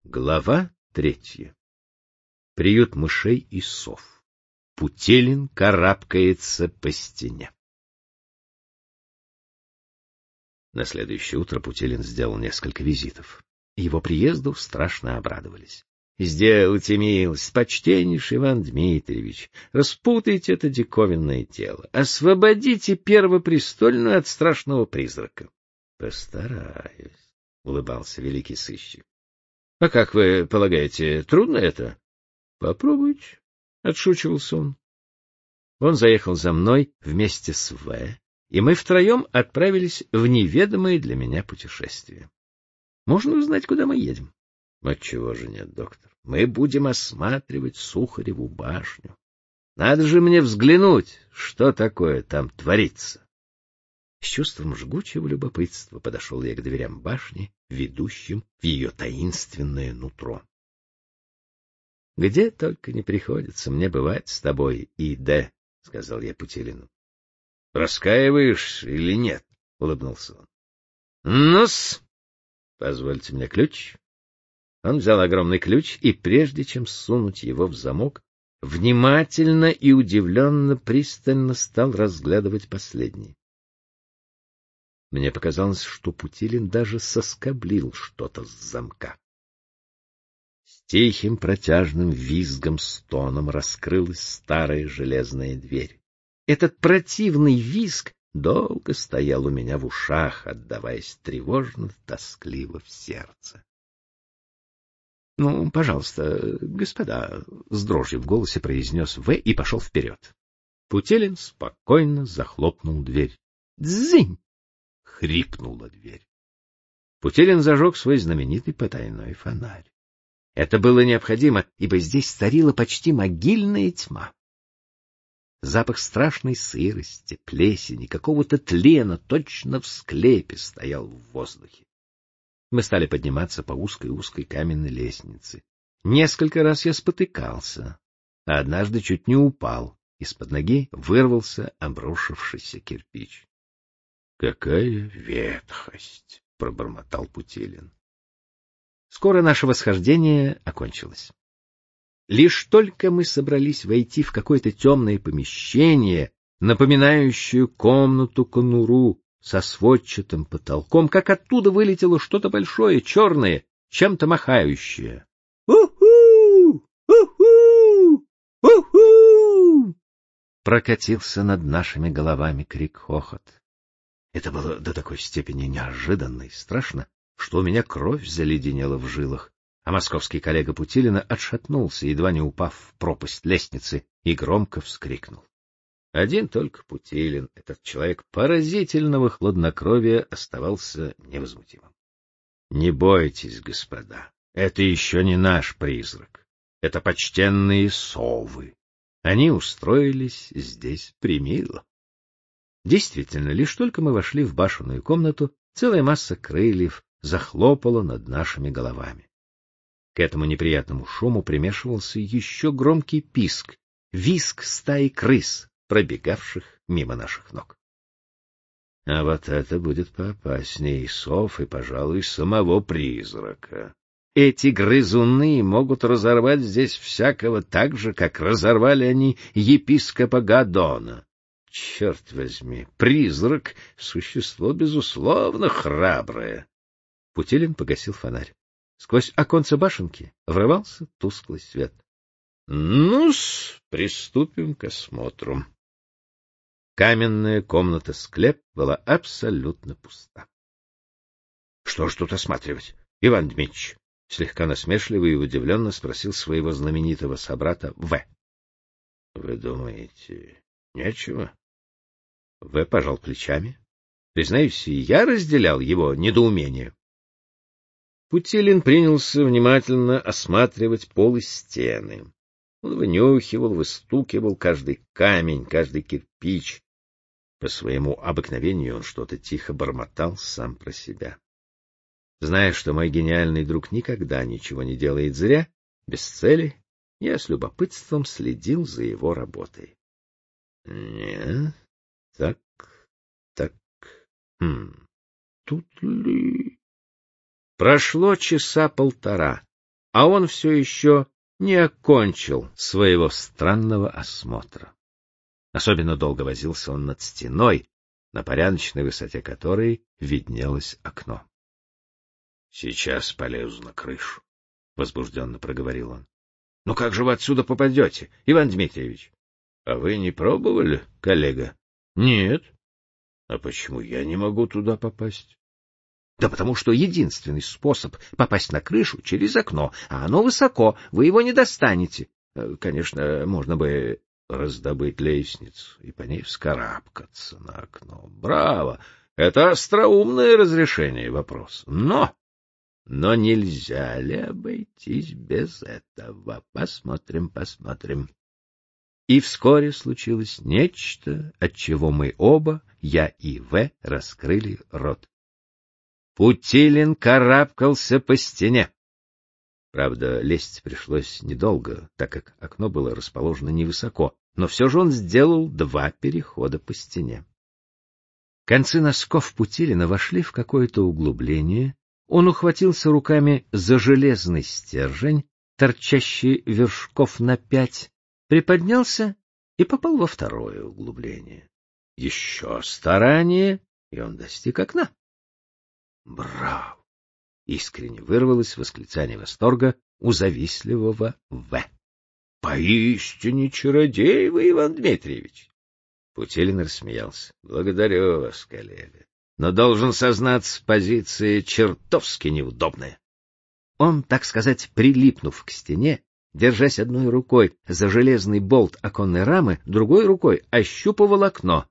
Глава 3. Приют мышей и сов. Путилин карабкается по стене. На следующее утро Путилин сделал несколько визитов. Его приезду страшно обрадовались. — Сделайте милость, почтеннейший Иван Дмитриевич, распутайте это диковинное дело, освободите первопрестольную от страшного призрака. — Постараюсь, — улыбался великий сыщик. — А как вы полагаете, трудно это? — Попробуйте, — отшучивался он. Он заехал за мной вместе с В., и мы втроем отправились в неведомое для меня путешествие. Можно узнать, куда мы едем? — Отчего же нет, доктор? Мы будем осматривать Сухареву башню. Надо же мне взглянуть, что такое там творится. С чувством жгучего любопытства подошел я к дверям башни, ведущим в ее таинственное нутро. — Где только не приходится мне бывать с тобой, И.Д., — сказал я Путилину. — Раскаиваешься или нет? — улыбнулся он. — Ну-с, позвольте мне ключ. Он взял огромный ключ и, прежде чем сунуть его в замок, внимательно и удивленно пристально стал разглядывать последний. Мне показалось, что Путилин даже соскоблил что-то с замка. С тихим протяжным визгом-стоном раскрылась старая железная дверь. Этот противный визг долго стоял у меня в ушах, отдаваясь тревожно-тоскливо в сердце. — Ну, пожалуйста, господа, — с дрожью в голосе произнес В. и пошел вперед. Путилин спокойно захлопнул дверь. «Дзынь!» — хрипнула дверь. Путилин зажег свой знаменитый потайной фонарь. Это было необходимо, ибо здесь царила почти могильная тьма. Запах страшной сырости, плесени, какого-то тлена точно в склепе стоял в воздухе. Мы стали подниматься по узкой каменной лестнице. Несколько раз я спотыкался, а однажды чуть не упал. Из-под ноги вырвался обрушившийся кирпич. — Какая ветхость! — пробормотал Путилин. Скоро наше восхождение окончилось. Лишь только мы собрались войти в какое-то темное помещение, напоминающее комнату-конуру со сводчатым потолком, как оттуда вылетело что-то большое, черное, чем-то махающее. «У-ху! У-ху! У-ху!» Прокатился над нашими головами крик-хохот. Это было до такой степени неожиданно и страшно, что у меня кровь заледенела в жилах, а московский коллега Путилина отшатнулся, едва не упав в пропасть лестницы, и громко вскрикнул. Один только Путилин, этот человек поразительного хладнокровия, оставался невозмутимым. — Не бойтесь, господа, это еще не наш призрак, это почтенные совы. Они устроились здесь премило. Действительно, лишь только мы вошли в башенную комнату, целая масса крыльев захлопала над нашими головами. К этому неприятному шуму примешивался еще громкий писк, визг стаи крыс, пробегавших мимо наших ног. А вот это будет поопаснее и сов, и, пожалуй, самого призрака. Эти грызуны могут разорвать здесь всякого так же, как разорвали они епископа Гадона. Черт возьми, призрак — существо, безусловно, храброе. Путилин погасил фонарь. Сквозь оконце башенки врывался тусклый свет. — Ну-с, приступим к осмотру. Каменная комната-склеп была абсолютно пуста. — Что ж тут осматривать, Иван Дмитрич? — слегка насмешливо и удивленно спросил своего знаменитого собрата В. — Вы думаете, нечего? В. пожал плечами. Признаюсь, и я разделял его недоумение. Путилин принялся внимательно осматривать пол и стены. Он вынюхивал, выстукивал каждый камень, каждый кирпич. По своему обыкновению он что-то тихо бормотал сам про себя. Зная, что мой гениальный друг никогда ничего не делает зря, без цели, я с любопытством следил за его работой. Нет, так, тут ли... Прошло часа полтора. а он все еще не окончил своего странного осмотра. Особенно долго возился он над стеной, на порядочной высоте которой виднелось окно. — Сейчас полезу на крышу, — возбужденно проговорил он. — Ну как же вы отсюда попадете, Иван Дмитриевич? — А вы не пробовали, коллега? — Нет. — А почему я не могу туда попасть? — Да потому что единственный способ попасть на крышу через окно, а оно высоко, вы его не достанете. Конечно, можно бы раздобыть лестницу и по ней вскарабкаться на окно. Браво! Это остроумное разрешение вопроса. Но нельзя ли обойтись без этого? Посмотрим. И вскоре случилось нечто, от чего мы оба, я и В, раскрыли рот. Путилин карабкался по стене. Правда, лезть пришлось недолго, так как окно было расположено невысоко, но все же он сделал 2 перехода по стене. Концы носков Путилина вошли в какое-то углубление, он ухватился руками за железный стержень, торчащий вершков на 5, приподнялся и попал во второе углубление. Еще старание, и он достиг окна. «Браво!» — искренне вырвалось восклицание восторга у завистливого В. «Поистине чародей вы, Иван Дмитриевич!» Путилин рассмеялся. «Благодарю вас, коллега, но должен сознаться, позиция чертовски неудобная». Он, так сказать, прилипнув к стене, держась одной рукой за железный болт оконной рамы, другой рукой ощупывал окно.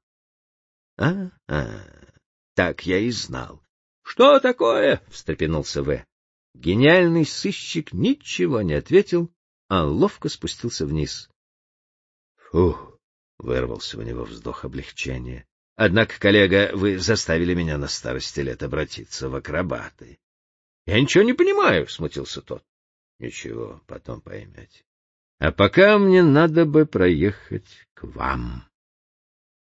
Так я и знал. — Что такое? — встрепенулся В. Гениальный сыщик ничего не ответил, а ловко спустился вниз. — Фух! — вырвался у него вздох облегчения. — Однако, коллега, вы заставили меня на старости лет обратиться в акробаты. — Я ничего не понимаю, — смутился тот. — Ничего, потом поймете. А пока мне надо бы проехать к вам.